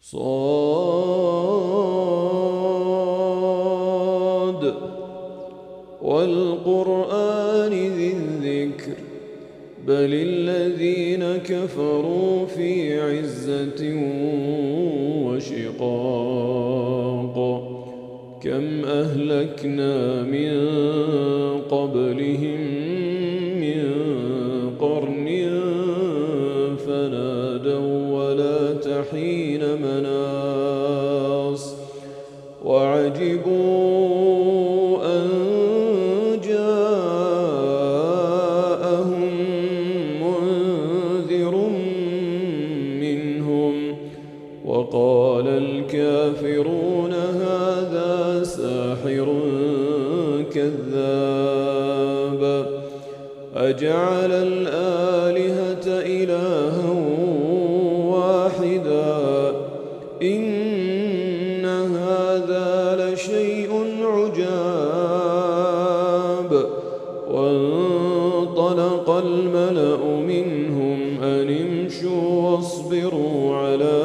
صاد والقرآن ذي الذكر بل الذين كفروا في عزة وشقاق كم أهلكنا من قبلهم من قرن فنادوا ولا حين مناص وعجبوا أن جاءهم منذر منهم وقال الكافرون هذا ساحر كذاب أجعل الآلهة إلها واحدا إن هذا لشيء عجاب وانطلق الملأ منهم أن امشوا واصبروا على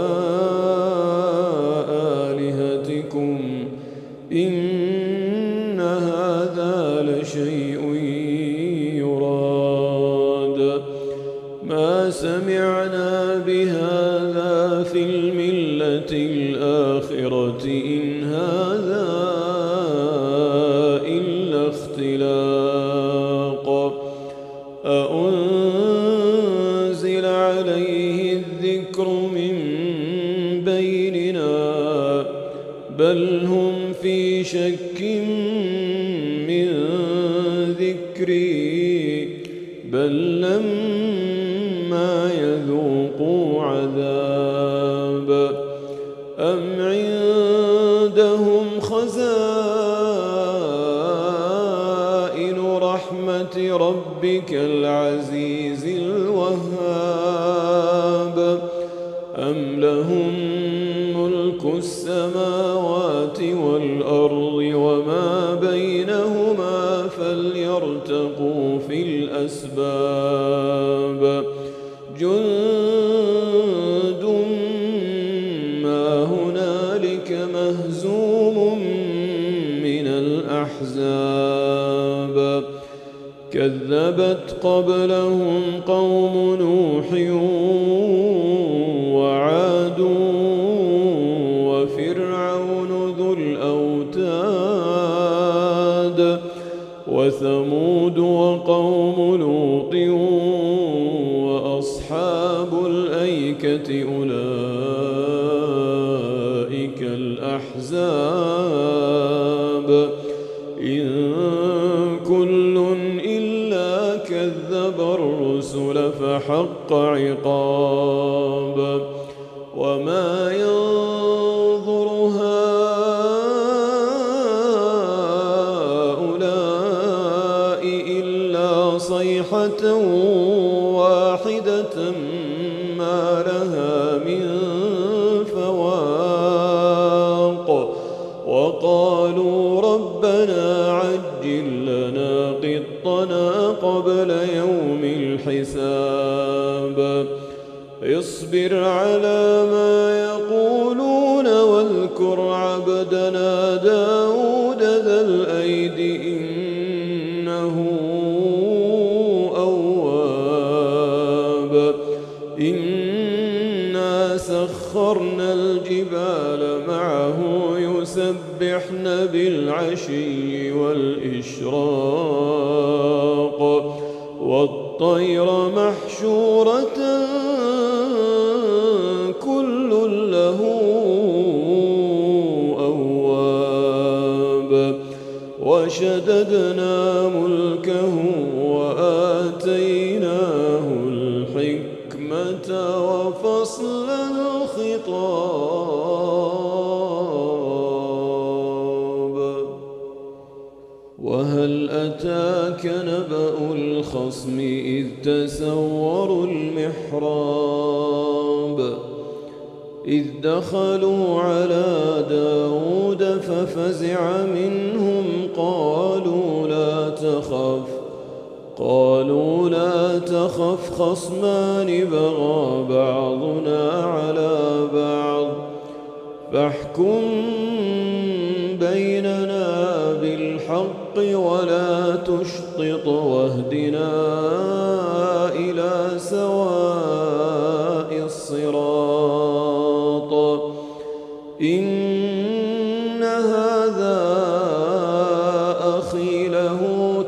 آلهتكم إن هذا لشيء يراد ما سمعنا بهذا في الملة الآخرة إن هذا إلا اختلاق أأنزل عليه الذكر من بيننا بل هم في شك من ذكري بل لما يذوقوا عذاب أم عندهم خزائن رحمة ربك العزيز الوهاب أم لهم ملك السماوات والأرض وما بينهما فليرتقوا في الأسباب جند ما هنالك مهزوم من الأحزاب كذبت قبلهم قوم نوح وعاد وفرعون ذو الأوتاد وثمود وقوم لوط وأصحاب الأيكة أولئك الأحزاب إن كل إلا كذب الرسل فحق عقاب وما ينظر هؤلاء إلا صيحة واحدة ما لها من فواق وقالوا ربنا عجل لنا قطنا قبل يوم الحساب اصبر على ما يقولون واذكر عبدنا داود ذا الأيد إنه أواب إنا سخرنا الجبال معه يسبحن بالعشي والإشراق والطير محشورة كل له أواب وشددنا ملكه وآتيناه الحكمة وفصل الخطاب وهل أتاك نبأ الخصم إذ تسوروا المحراب إذ دخلوا على داود ففزع منهم قالوا لا تخف خصمان بغى بعضنا على بعض فاحكم بيننا بالحق ولا تشطط واهدنا إلى سواء الصراط. إن هذا أخي له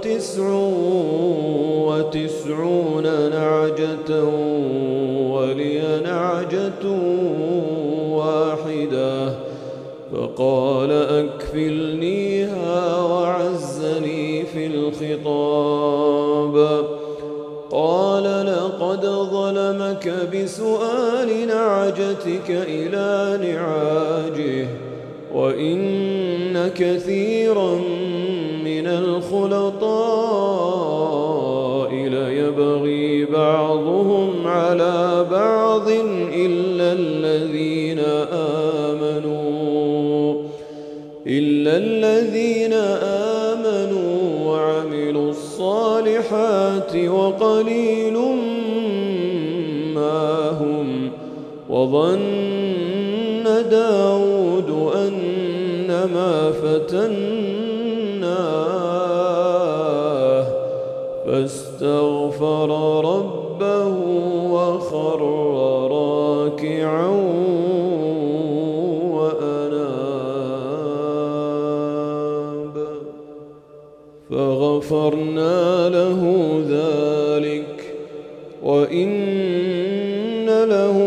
99 نعجة ولي نعجة واحدة، فقال أكفلنيها وعزني في الخطاب. قال لقد ظلمك بسؤال نعجتك إلى نعاجه، وإن كثيرا من الخلطاء ليبغي بعضهم على بعض إلا الذين آمنوا وعملوا الصالحات وقليل ما هم. وظن داود أنما فتناه فاستغفر ربه وخر راكعا وأناب، فغفرنا له ذلك، وإن له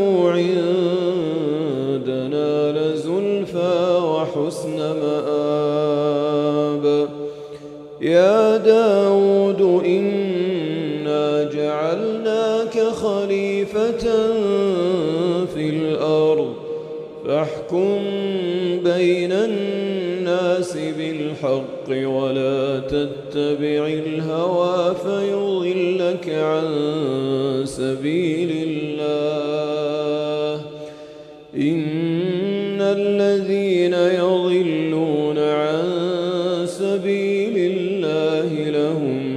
عندنا لزلفى وحسن مآب. يا داود إنا جعلناك خليفة في الأرض، فاحكم بين الناس بالحق ولا تتبع الهوى فيضلك عن سبيل الله. إن الذين يضلون عن سبيل الله لهم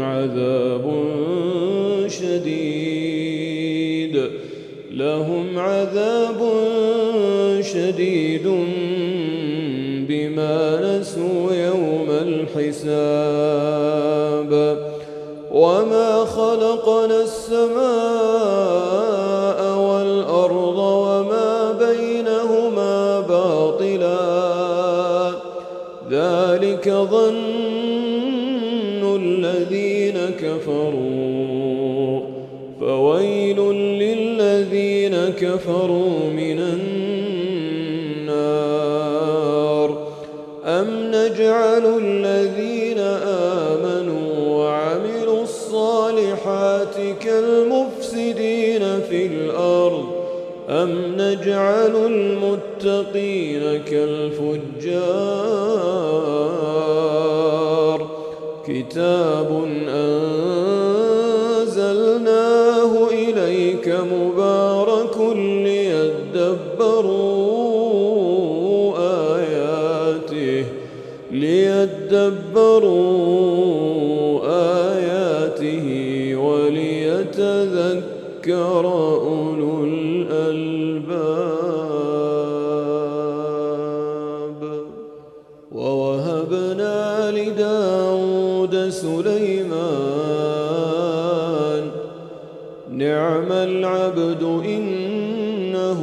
عذاب شديد بما نسوا يوم الحساب. وما خلقنا السماء والأرض وما بينهما باطلا، ذلك ظن الذين كفروا، فويل للذين كفروا من النار. أم نجعل الذين آمنوا وعملوا الصالحات كالمفسدين في الأرض، أم نجعل المتقين كالفجار. كتاب أنزلناه إليك مبارك ليدبروا آياته وليتذكر أولو الألباب. ووهبنا لداود سليمان نعم العبد إنه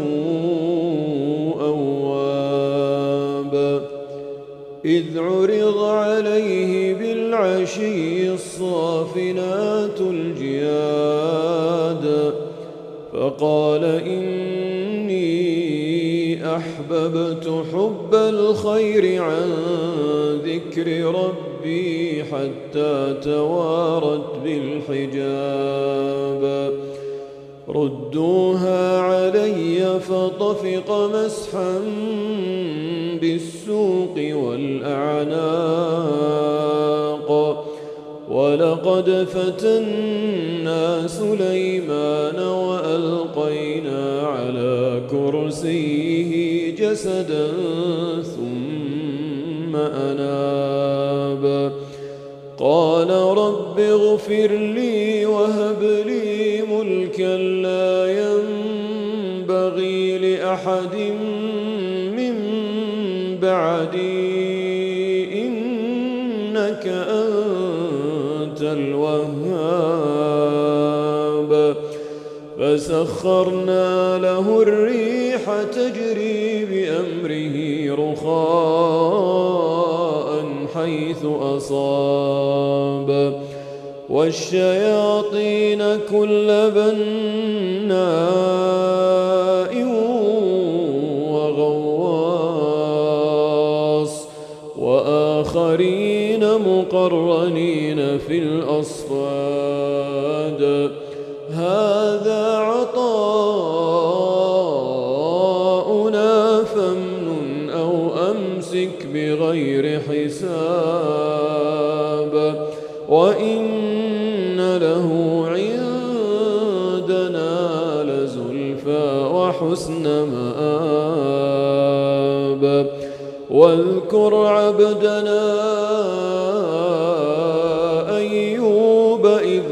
أواب. إذ عرض عليه بالعشي الصافنات الجياد، فقال إني أحببت حب الخير عن ذكر ربي حتى توارت بالحجاب. ردوها علي فطفق مسحا بالسوق والأعناق. ولقد فتنا سليمان وألقينا على كرسيه جسدا ثم أناب. قال رب اغفر لي وهب لي ملكا لا ينبغي لأحد من بعدي إنك أنت الوهاب فسخرنا له الريح تجري بأمره رخاء حيث أصاب والشياطين كل بناء وغواص وآخرين مقرنين في الأصفاد هذا عطاؤنا فامنن أو أمسك بغير حساب وإن له عندنا لزلفى وحسن مآب واذكر عبدنا أيوب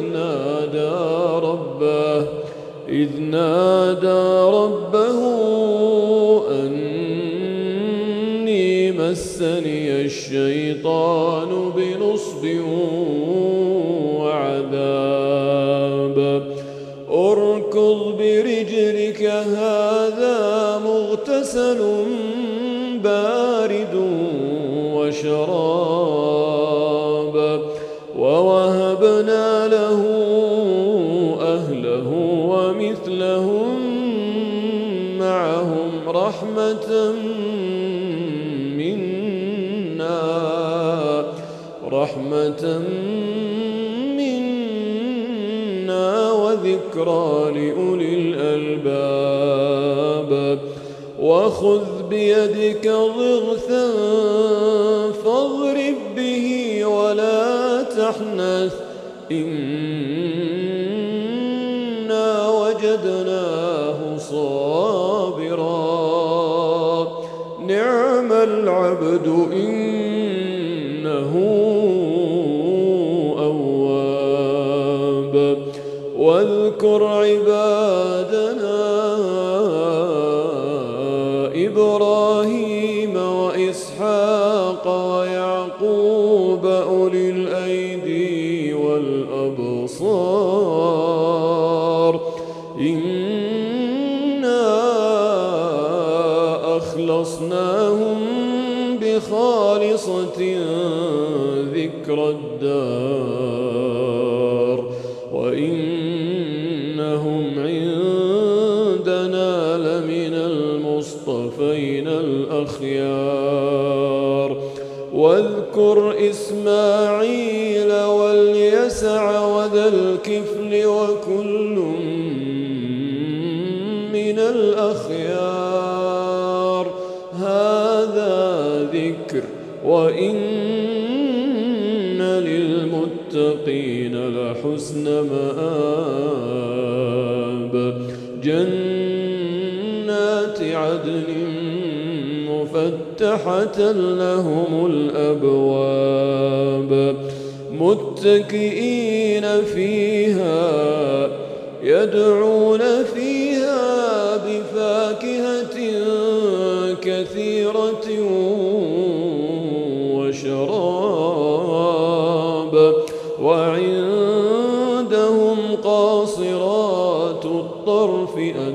إذ نادى ربه أني مسني الشيطان بنصب وعذاب اركض برجلك هذا مغتسل بارد وشراب ووهبنا له أهله ومثلهم معهم رحمة منا وذكرى لأولي الألباب وخذ بيدك ضغثا فاضرب به ولا تحنث إنا وجدناه صابرا نعم العبد إنه أواب واذكر عبادنا إبراهيم وإسحاق ويعقوب أولي الأيدي والأبصار إنا أخلصناهم بخالصة ذكر الدار وإنهم عندنا لمن المصطفين الأخيار واذكر إسماعيل واليسع وذا الكفل وكل من الأخيار هذا ذكر وإن للمتقين لحسن مآب جنات عدن مفتحة لهم الأبواب متكئين فيها يدعون فيها بفاكهة كثيرة وشراب وعندهم قاصرات الطرف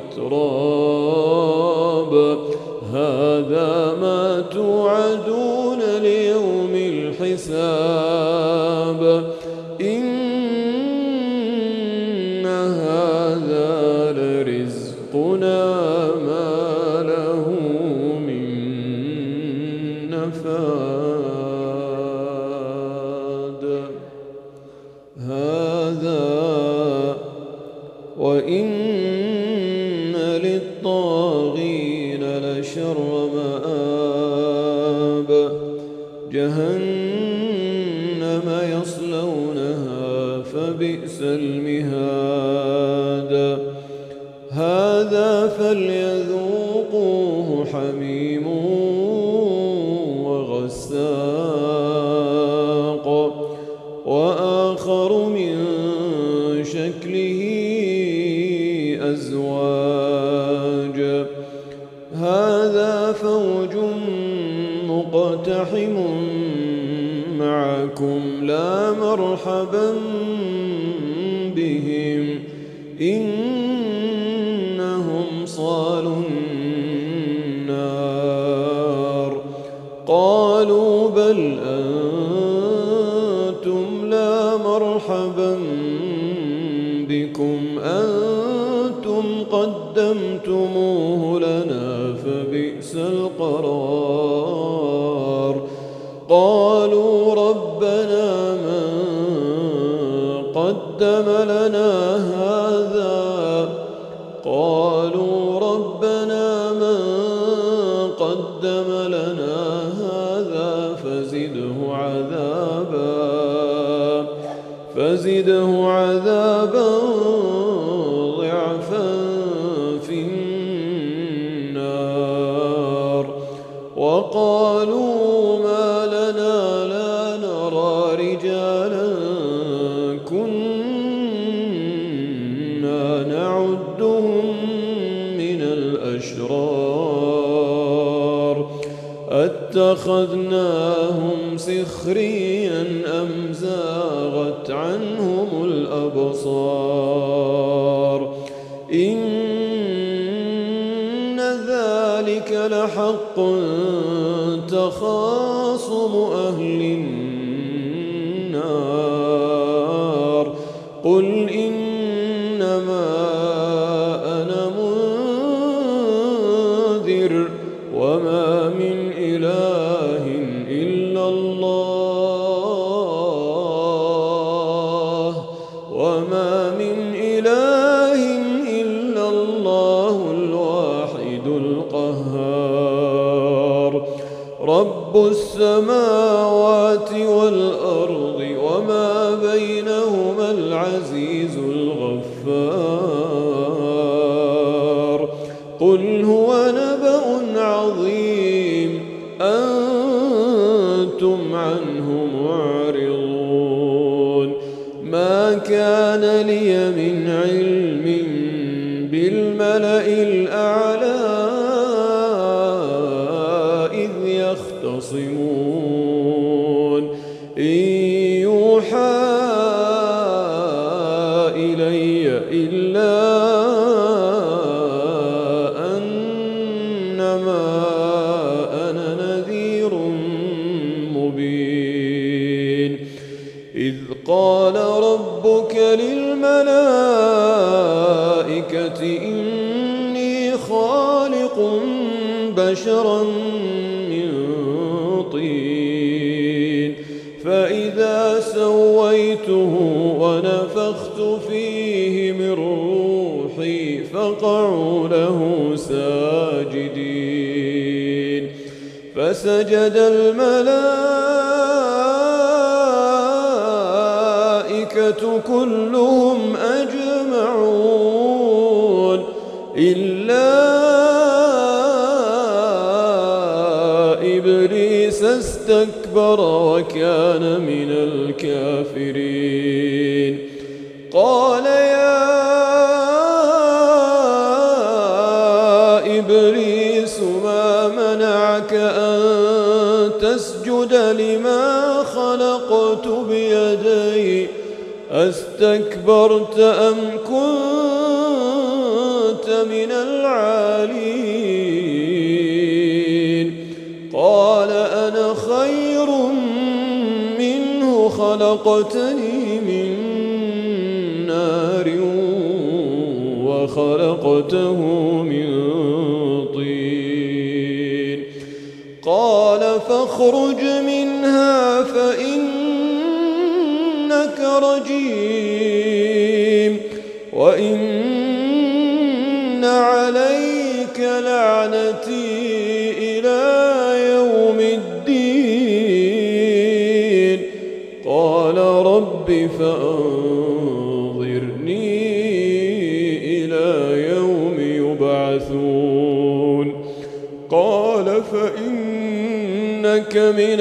أتراب هذا ما توعدون ليوم الحساب إن هذا لرزقنا ما له من نفاد هذا وإن للطاغين لشر مآب جهنم يصلونها فبئس المهاد هذا فليذوقوه حميم وغساق وآخر من شكله أزواج هذا فوج مقتحم معكم لا مرحبا بهم إنهم صالوا النار. قالوا بل أنتم لا مرحبا بكم أنتم قدمتموه لنا فبئس القرار. قالوا ربنا من قدم لنا هذا فزده عذابا ضعفا في النار. وقالوا ما لنا لا نرى رجالا كنا نعدهم من الأشرار أتخذناهم سخريا أم زاغت عنهم الأبصار إن ذلك لحق تخاصم أهل النار. قل إنما أنا منذر وما من إله إلا الله الواحد القهار. رب السماوات والأرض وما بينهما العزيز الغفار. قل هو نبأ عظيم أنتم عنه معرضون. ما كان لي من علم بالملأ الأعلى إذ يختصمون إن يوحى إلي إلا أنما أنا نذير مبين. إذ قال ربك للملائكة إني خالق بشرا من طين فإذا سويته ونفخت فيه من روحي فقعوا له ساجدين. فسجد الملائكة كلهم أجمعون إلا إبليس استكبر وكان من الكافرين. قال يا إبليس ما منعك أن تسجد لما خلقت بيدي أستكبرت أم كنت من العالين؟ قال أنا خير منه خلقتني من نار وخلقته من طين. قال فاخرج منها فإنك رجيم وإن عليك لعنتي إلى يوم الدين. قال رب فأنظرني إلى يوم يبعثون. قال فإنك من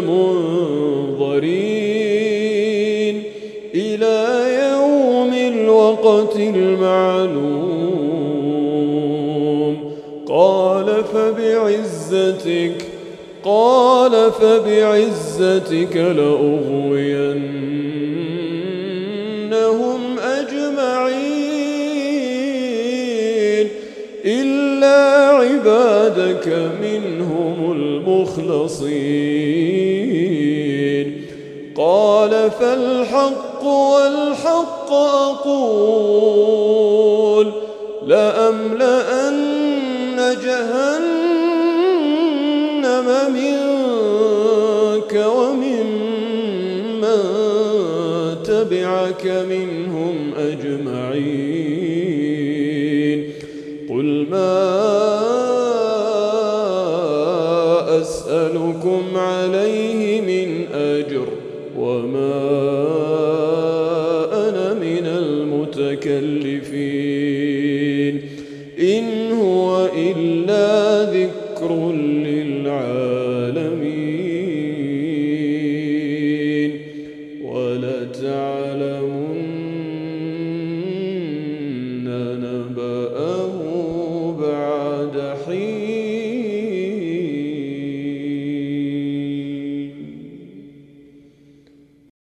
المنظرين إلى يوم الوقت المعلوم. قال فبعزتك قال فبعزتك لأغوينهم أجمعين إلا عبادك منهم المخلصين. قال فالحق والحق أقول لأملأن جهنم منك وممن تبعك منهم أجمعين. قل ما أسألكم عليه من أجر وما أنا من المتكلفين إن هو إلا ذكر للعالمين ولتعلمن